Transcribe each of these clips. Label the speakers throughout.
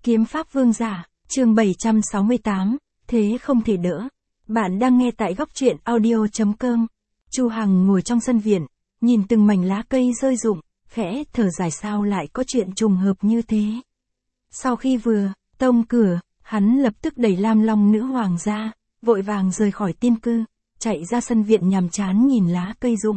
Speaker 1: Kiếm pháp vương giả, chương 768, thế không thể đỡ. Bạn đang nghe tại góc truyện audio.com. Chu Hằng ngồi trong sân viện, nhìn từng mảnh lá cây rơi rụng, khẽ thở dài sao lại có chuyện trùng hợp như thế. Sau khi vừa tông cửa, hắn lập tức đẩy Lam Long nữ hoàng ra, vội vàng rời khỏi tiên cư, chạy ra sân viện nhàm chán nhìn lá cây rụng.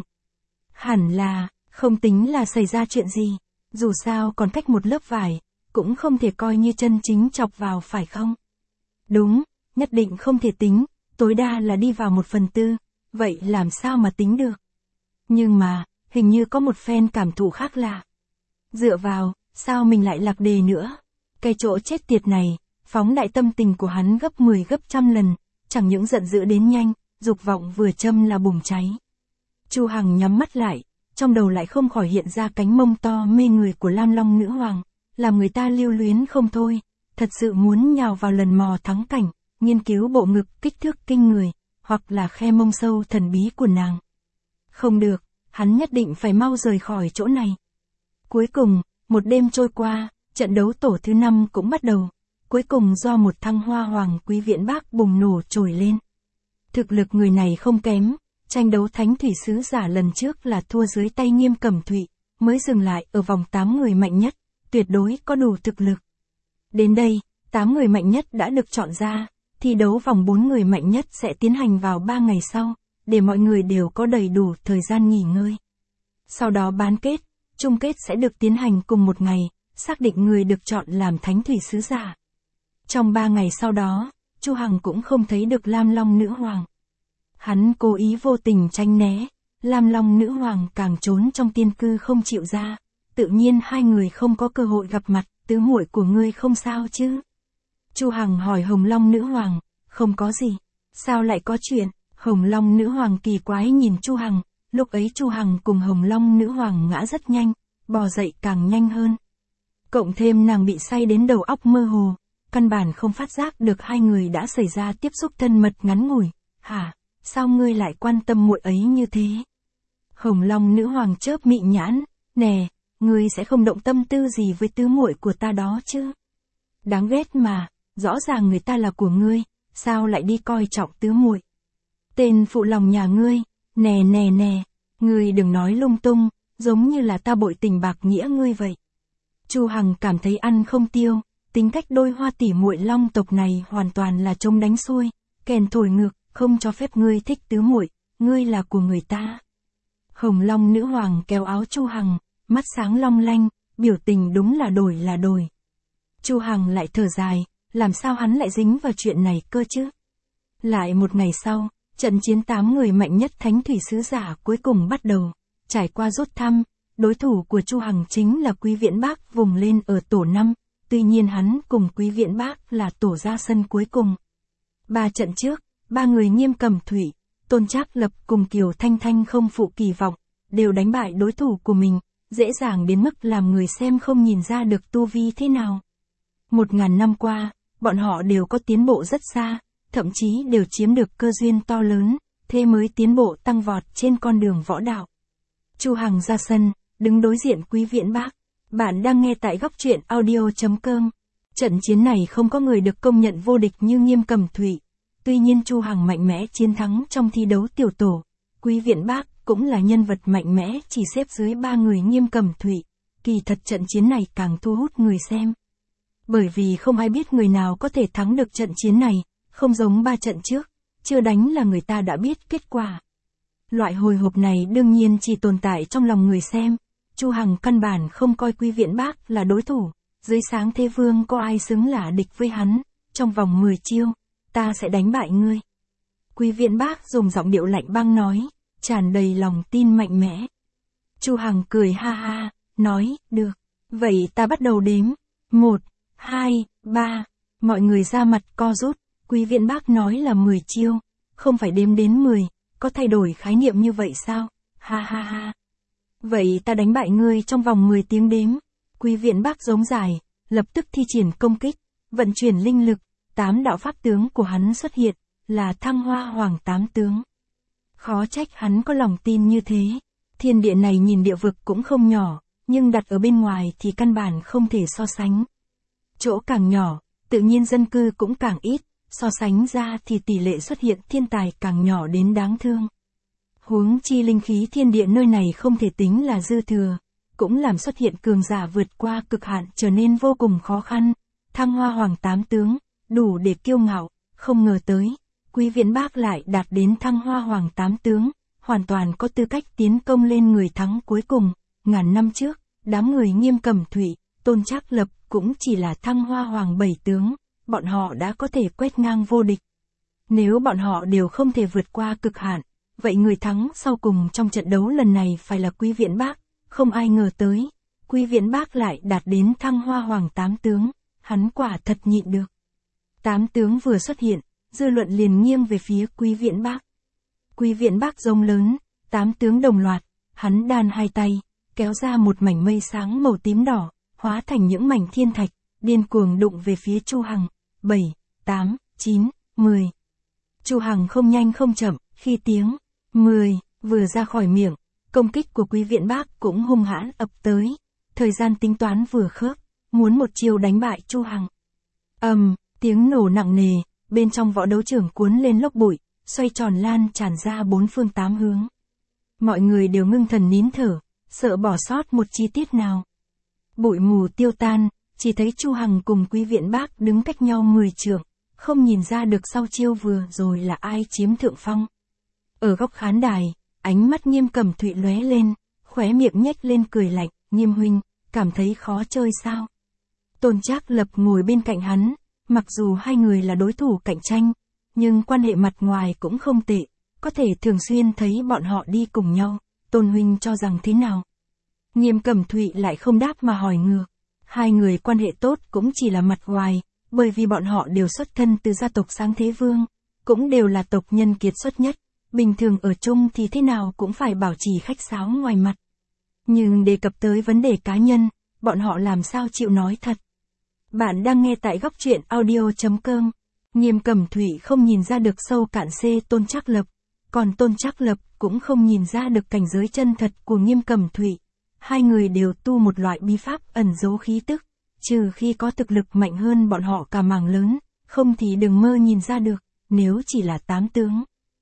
Speaker 1: Hẳn là, không tính là xảy ra chuyện gì, dù sao còn cách một lớp vải, cũng không thể coi như chân chính chọc vào phải không? Đúng, nhất định không thể tính, tối đa là đi vào 1/4, vậy làm sao mà tính được? Nhưng mà, hình như có một phen cảm thụ khác lạ. Dựa vào, sao mình lại lạc đề nữa? Cái chỗ chết tiệt này, phóng đại tâm tình của hắn gấp 10 gấp trăm lần, chẳng những giận dữ đến nhanh, dục vọng vừa châm là bùng cháy. Chu Hằng nhắm mắt lại, trong đầu lại không khỏi hiện ra cánh mông to mê người của Lam Long nữ hoàng, làm người ta lưu luyến không thôi, thật sự muốn nhào vào lần mò thắng cảnh, nghiên cứu bộ ngực kích thước kinh người, hoặc là khe mông sâu thần bí của nàng. Không được, hắn nhất định phải mau rời khỏi chỗ này. Cuối cùng, một đêm trôi qua, trận đấu tổ thứ 5 cũng bắt đầu, cuối cùng do một thăng hoa hoàng quý viện bác bùng nổ trồi lên. Thực lực người này không kém, tranh đấu thánh thủy sứ giả lần trước là thua dưới tay Nghiêm Cẩm Thụy, mới dừng lại ở vòng 8 người mạnh nhất, tuyệt đối có đủ thực lực. Đến đây, 8 người mạnh nhất đã được chọn ra, thi đấu vòng 4 người mạnh nhất sẽ tiến hành vào 3 ngày sau, để mọi người đều có đầy đủ thời gian nghỉ ngơi. Sau đó bán kết, chung kết sẽ được tiến hành cùng một ngày, xác định người được chọn làm thánh thủy sứ giả. Trong 3 ngày sau đó, Chu Hằng cũng không thấy được Lam Long nữ hoàng. Hắn cố ý vô tình tránh né, Lam Long nữ hoàng càng trốn trong tiên cư không chịu ra, tự nhiên hai người không có cơ hội gặp mặt, tứ muội của ngươi không sao chứ? Chu Hằng hỏi Hồng Long nữ hoàng, không có gì, sao lại có chuyện? Hồng Long nữ hoàng kỳ quái nhìn Chu Hằng, lúc ấy Chu Hằng cùng Hồng Long nữ hoàng ngã rất nhanh, bò dậy càng nhanh hơn. Cộng thêm nàng bị say đến đầu óc mơ hồ, căn bản không phát giác được hai người đã xảy ra tiếp xúc thân mật ngắn ngủi. Hả, sao ngươi lại quan tâm muội ấy như thế? Hồng Long nữ hoàng chớp mị nhãn, nè, ngươi sẽ không động tâm tư gì với tứ muội của ta đó chứ? Đáng ghét mà, rõ ràng người ta là của ngươi, sao lại đi coi trọng tứ muội? Tên phụ lòng nhà ngươi, nè nè nè, ngươi đừng nói lung tung, giống như là ta bội tình bạc nghĩa ngươi vậy. Chu Hằng cảm thấy ăn không tiêu, tính cách đôi hoa tỷ muội Long tộc này hoàn toàn là trông đánh xuôi, kèn thổi ngược, không cho phép ngươi thích tứ muội, ngươi là của người ta. Hồng Long nữ hoàng kéo áo Chu Hằng, mắt sáng long lanh, biểu tình đúng là đổi. Chu Hằng lại thở dài, làm sao hắn lại dính vào chuyện này cơ chứ? Lại một ngày sau, trận chiến 8 người mạnh nhất thánh thủy sứ giả cuối cùng bắt đầu, trải qua rút thăm, đối thủ của Chu Hằng chính là Quý Viễn Bác vùng lên ở tổ 5, tuy nhiên hắn cùng Quý Viễn Bác là tổ ra sân cuối cùng. 3 trận trước, 3 người Nghiêm Cẩm Thụy, Tôn Trác Lập cùng Kiều Thanh Thanh không phụ kỳ vọng, đều đánh bại đối thủ của mình, dễ dàng đến mức làm người xem không nhìn ra được tu vi thế nào. 1000 năm qua, bọn họ đều có tiến bộ rất xa, thậm chí đều chiếm được cơ duyên to lớn, thế mới tiến bộ tăng vọt trên con đường võ đạo. Chu Hằng ra sân, đứng đối diện Quý Viễn Bác. Bạn đang nghe tại góc truyện audio.com. Trận chiến này không có người được công nhận vô địch như Nghiêm Cẩm Thụy. Tuy nhiên Chu Hằng mạnh mẽ chiến thắng trong thi đấu tiểu tổ. Quý Viễn Bác cũng là nhân vật mạnh mẽ chỉ xếp dưới 3 người Nghiêm Cẩm Thụy. Kỳ thật trận chiến này càng thu hút người xem. Bởi vì không ai biết người nào có thể thắng được trận chiến này, không giống 3 trận trước, chưa đánh là người ta đã biết kết quả. Loại hồi hộp này đương nhiên chỉ tồn tại trong lòng người xem. Chu Hằng căn bản không coi Quý Viễn Bác là đối thủ, dưới sáng thế vương có ai xứng là địch với hắn, trong vòng 10 chiêu, ta sẽ đánh bại ngươi. Quý Viễn Bác dùng giọng điệu lạnh băng nói, tràn đầy lòng tin mạnh mẽ. Chu Hằng cười ha ha, nói, được, vậy ta bắt đầu đếm, 1, 2, 3, mọi người ra mặt co rút, Quý Viễn Bác nói là 10 chiêu, không phải đếm đến 10, có thay đổi khái niệm như vậy sao, ha ha ha. Vậy ta đánh bại ngươi trong vòng 10 tiếng đếm. Quý Viễn Bác giống dài, lập tức thi triển công kích, vận chuyển linh lực, 8 đạo pháp tướng của hắn xuất hiện, là thăng hoa hoàng 8 tướng. Khó trách hắn có lòng tin như thế. Thiên địa này nhìn địa vực cũng không nhỏ, nhưng đặt ở bên ngoài thì căn bản không thể so sánh. Chỗ càng nhỏ, tự nhiên dân cư cũng càng ít, so sánh ra thì tỷ lệ xuất hiện thiên tài càng nhỏ đến đáng thương. Huống chi linh khí thiên địa nơi này không thể tính là dư thừa, cũng làm xuất hiện cường giả vượt qua cực hạn trở nên vô cùng khó khăn. Thăng Hoa Hoàng 8 tướng, đủ để kiêu ngạo, không ngờ tới, Quý Viễn Bác lại đạt đến Thăng Hoa Hoàng 8 tướng, hoàn toàn có tư cách tiến công lên người thắng cuối cùng. Ngàn năm trước, đám người Nghiêm Cẩm Thụy, Tôn Trác Lập cũng chỉ là Thăng Hoa Hoàng 7 tướng, bọn họ đã có thể quét ngang vô địch. Nếu bọn họ đều không thể vượt qua cực hạn, vậy người thắng sau cùng trong trận đấu lần này phải là Quý Viễn Bác. Không ai ngờ tới, Quý Viễn Bác lại đạt đến Thăng Hoa Hoàng 8 tướng, hắn quả thật nhịn được. 8 tướng vừa xuất hiện, dư luận liền nghiêng về phía Quý Viễn Bác. Quý Viễn Bác rống lớn, 8 tướng đồng loạt, hắn đan hai tay, kéo ra một mảnh mây sáng màu tím đỏ, hóa thành những mảnh thiên thạch, điên cuồng đụng về phía Chu Hằng. 7, 8, 9, 10. Chu Hằng không nhanh không chậm, khi tiếng 10 vừa ra khỏi miệng, công kích của Quý Viễn Bác cũng hung hãn ập tới. Thời gian tính toán vừa khớp, muốn một chiều đánh bại Chu Hằng. Tiếng nổ nặng nề, bên trong võ đấu trường cuốn lên lốc bụi, xoay tròn lan tràn ra bốn phương tám hướng. Mọi người đều ngưng thần nín thở, sợ bỏ sót một chi tiết nào. Bụi mù tiêu tan, chỉ thấy Chu Hằng cùng Quý Viễn Bác đứng cách nhau 10 trượng, không nhìn ra được sau chiêu vừa rồi là ai chiếm thượng phong. Ở góc khán đài, ánh mắt Nghiêm Cẩm Thụy lóe lên, khóe miệng nhếch lên cười lạnh. Nghiêm huynh, cảm thấy khó chơi sao? Tôn Trác Lập ngồi bên cạnh hắn, mặc dù hai người là đối thủ cạnh tranh, nhưng quan hệ mặt ngoài cũng không tệ, có thể thường xuyên thấy bọn họ đi cùng nhau. Tôn huynh cho rằng thế nào? Nghiêm Cẩm Thụy lại không đáp mà hỏi ngược. Hai người quan hệ tốt cũng chỉ là mặt ngoài, bởi vì bọn họ đều xuất thân từ gia tộc Sáng Thế Vương, cũng đều là tộc nhân kiệt xuất nhất, bình thường ở chung thì thế nào cũng phải bảo trì khách sáo ngoài mặt. Nhưng đề cập tới vấn đề cá nhân, bọn họ làm sao chịu nói thật. Bạn đang nghe tại góc truyện audio.com. Nghiêm Cẩm Thụy không nhìn ra được sâu cạn C Tôn Trác Lập, còn Tôn Trác Lập cũng không nhìn ra được cảnh giới chân thật của Nghiêm Cẩm Thụy. Hai người đều tu một loại bí pháp ẩn giấu khí tức, trừ khi có thực lực mạnh hơn bọn họ cả mảng lớn, không thì đừng mơ nhìn ra được. Nếu chỉ là 8 tướng,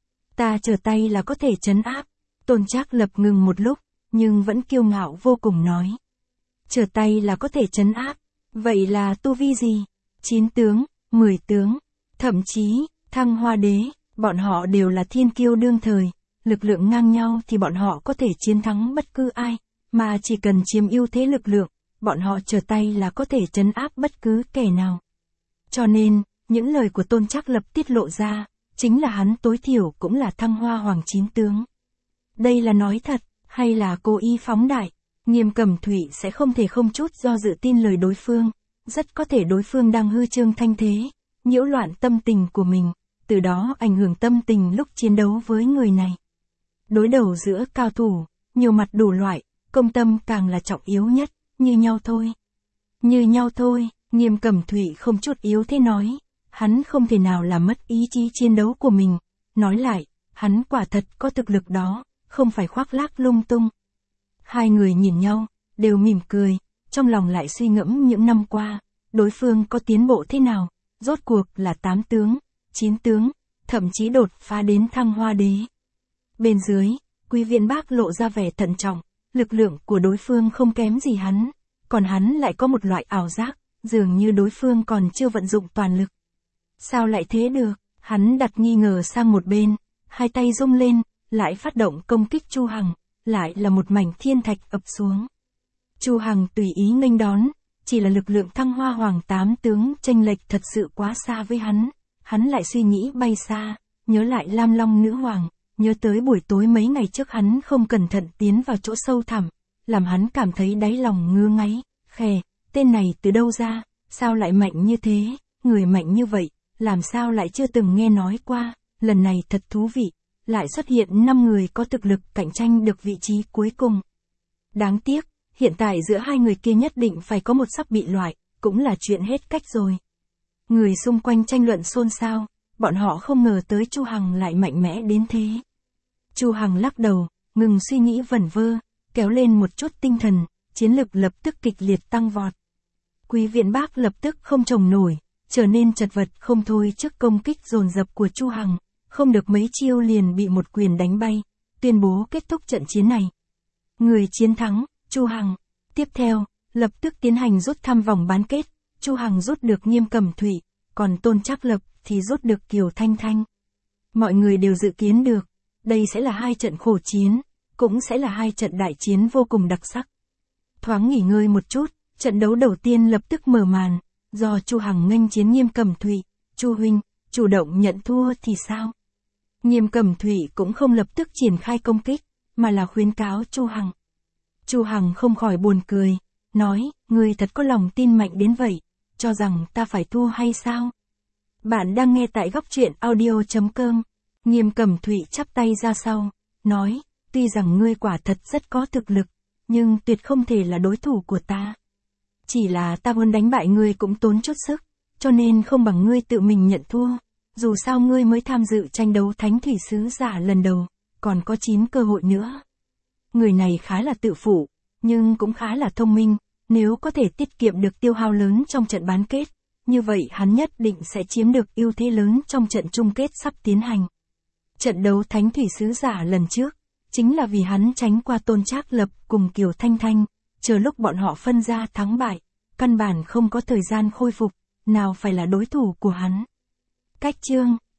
Speaker 1: ta trở tay là có thể trấn áp. Tôn Trác Lập ngừng một lúc, nhưng vẫn kiêu ngạo vô cùng nói. Trở tay là có thể trấn áp, vậy là tu vi gì? 9 tướng, 10 tướng, thậm chí, Thăng Hoa Đế, bọn họ đều là thiên kiêu đương thời, lực lượng ngang nhau thì bọn họ có thể chiến thắng bất cứ ai, mà chỉ cần chiếm ưu thế lực lượng, bọn họ trở tay là có thể trấn áp bất cứ kẻ nào. Cho nên, những lời của Tôn Trác Lập tiết lộ ra, chính là hắn tối thiểu cũng là Thăng Hoa Hoàng 9 tướng. Đây là nói thật, hay là cố ý phóng đại? Nghiêm Cẩm Thụy sẽ không thể không chút do dự tin lời đối phương, rất có thể đối phương đang hư trương thanh thế, nhiễu loạn tâm tình của mình, từ đó ảnh hưởng tâm tình lúc chiến đấu với người này. Đối đầu giữa cao thủ, nhiều mặt đủ loại, công tâm càng là trọng yếu nhất, như nhau thôi. Như nhau thôi, Nghiêm Cẩm Thụy không chút yếu thế nói, hắn không thể nào làm mất ý chí chiến đấu của mình, nói lại, hắn quả thật có thực lực đó, không phải khoác lác lung tung. Hai người nhìn nhau, đều mỉm cười, trong lòng lại suy ngẫm những năm qua, đối phương có tiến bộ thế nào, rốt cuộc là 8 tướng, 9 tướng, thậm chí đột phá đến Thăng Hoa Đế. Bên dưới, Quý Viễn Bác lộ ra vẻ thận trọng, lực lượng của đối phương không kém gì hắn, còn hắn lại có một loại ảo giác, dường như đối phương còn chưa vận dụng toàn lực. Sao lại thế được? Hắn đặt nghi ngờ sang một bên, hai tay rung lên, lại phát động công kích Chu Hằng, lại là một mảnh thiên thạch ập xuống. Chu Hằng tùy ý nghênh đón, chỉ là lực lượng Thăng Hoa Hoàng 8 tướng chênh lệch thật sự quá xa với hắn lại suy nghĩ bay xa, nhớ lại Lam Long Nữ Hoàng, nhớ tới buổi tối mấy ngày trước hắn không cẩn thận tiến vào chỗ sâu thẳm, làm hắn cảm thấy đáy lòng ngứa ngáy, khè, tên này từ đâu ra, sao lại mạnh như thế, người mạnh như vậy, làm sao lại chưa từng nghe nói qua, lần này thật thú vị, lại xuất hiện 5 người có thực lực cạnh tranh được vị trí cuối cùng. Đáng tiếc, hiện tại giữa hai người kia nhất định phải có một sắp bị loại, cũng là chuyện hết cách rồi. Người xung quanh tranh luận xôn xao, bọn họ không ngờ tới Chu Hằng lại mạnh mẽ đến thế. Chu Hằng lắc đầu, ngừng suy nghĩ vẩn vơ, kéo lên một chút tinh thần, chiến lực lập tức kịch liệt tăng vọt. Quý Viễn Bác lập tức không chồng nổi, trở nên chật vật không thôi trước công kích dồn dập của Chu Hằng, không được mấy chiêu liền bị một quyền đánh bay, tuyên bố kết thúc trận chiến này. Người chiến thắng, Chu Hằng. Tiếp theo, lập tức tiến hành rút thăm vòng bán kết, Chu Hằng rút được Nghiêm Cẩm Thụy, còn Tôn Trác Lập thì rút được Kiều Thanh Thanh. Mọi người đều dự kiến được, đây sẽ là hai trận khổ chiến, cũng sẽ là hai trận đại chiến vô cùng đặc sắc. Thoáng nghỉ ngơi một chút, trận đấu đầu tiên lập tức mở màn, do Chu Hằng nghênh chiến Nghiêm Cẩm Thụy. Chu huynh, chủ động nhận thua thì sao? Nghiêm Cẩm Thụy cũng không lập tức triển khai công kích, mà là khuyến cáo Chu Hằng. Chu Hằng không khỏi buồn cười, nói, ngươi thật có lòng tin mạnh đến vậy, cho rằng ta phải thua hay sao? Bạn đang nghe tại góc truyện audio.com. Nghiêm Cẩm Thụy chắp tay ra sau, nói, tuy rằng ngươi quả thật rất có thực lực, nhưng tuyệt không thể là đối thủ của ta. Chỉ là ta muốn đánh bại ngươi cũng tốn chút sức, cho nên không bằng ngươi tự mình nhận thua. Dù sao ngươi mới tham dự tranh đấu Thánh Thủy Sứ Giả lần đầu, còn có 9 cơ hội nữa. Người này khá là tự phụ, nhưng cũng khá là thông minh, nếu có thể tiết kiệm được tiêu hao lớn trong trận bán kết, như vậy hắn nhất định sẽ chiếm được ưu thế lớn trong trận chung kết sắp tiến hành. Trận đấu Thánh Thủy Sứ Giả lần trước, chính là vì hắn tránh qua Tôn Trác Lập cùng Kiều Thanh Thanh, chờ lúc bọn họ phân ra thắng bại, căn bản không có thời gian khôi phục, nào phải là đối thủ của hắn. Cách chương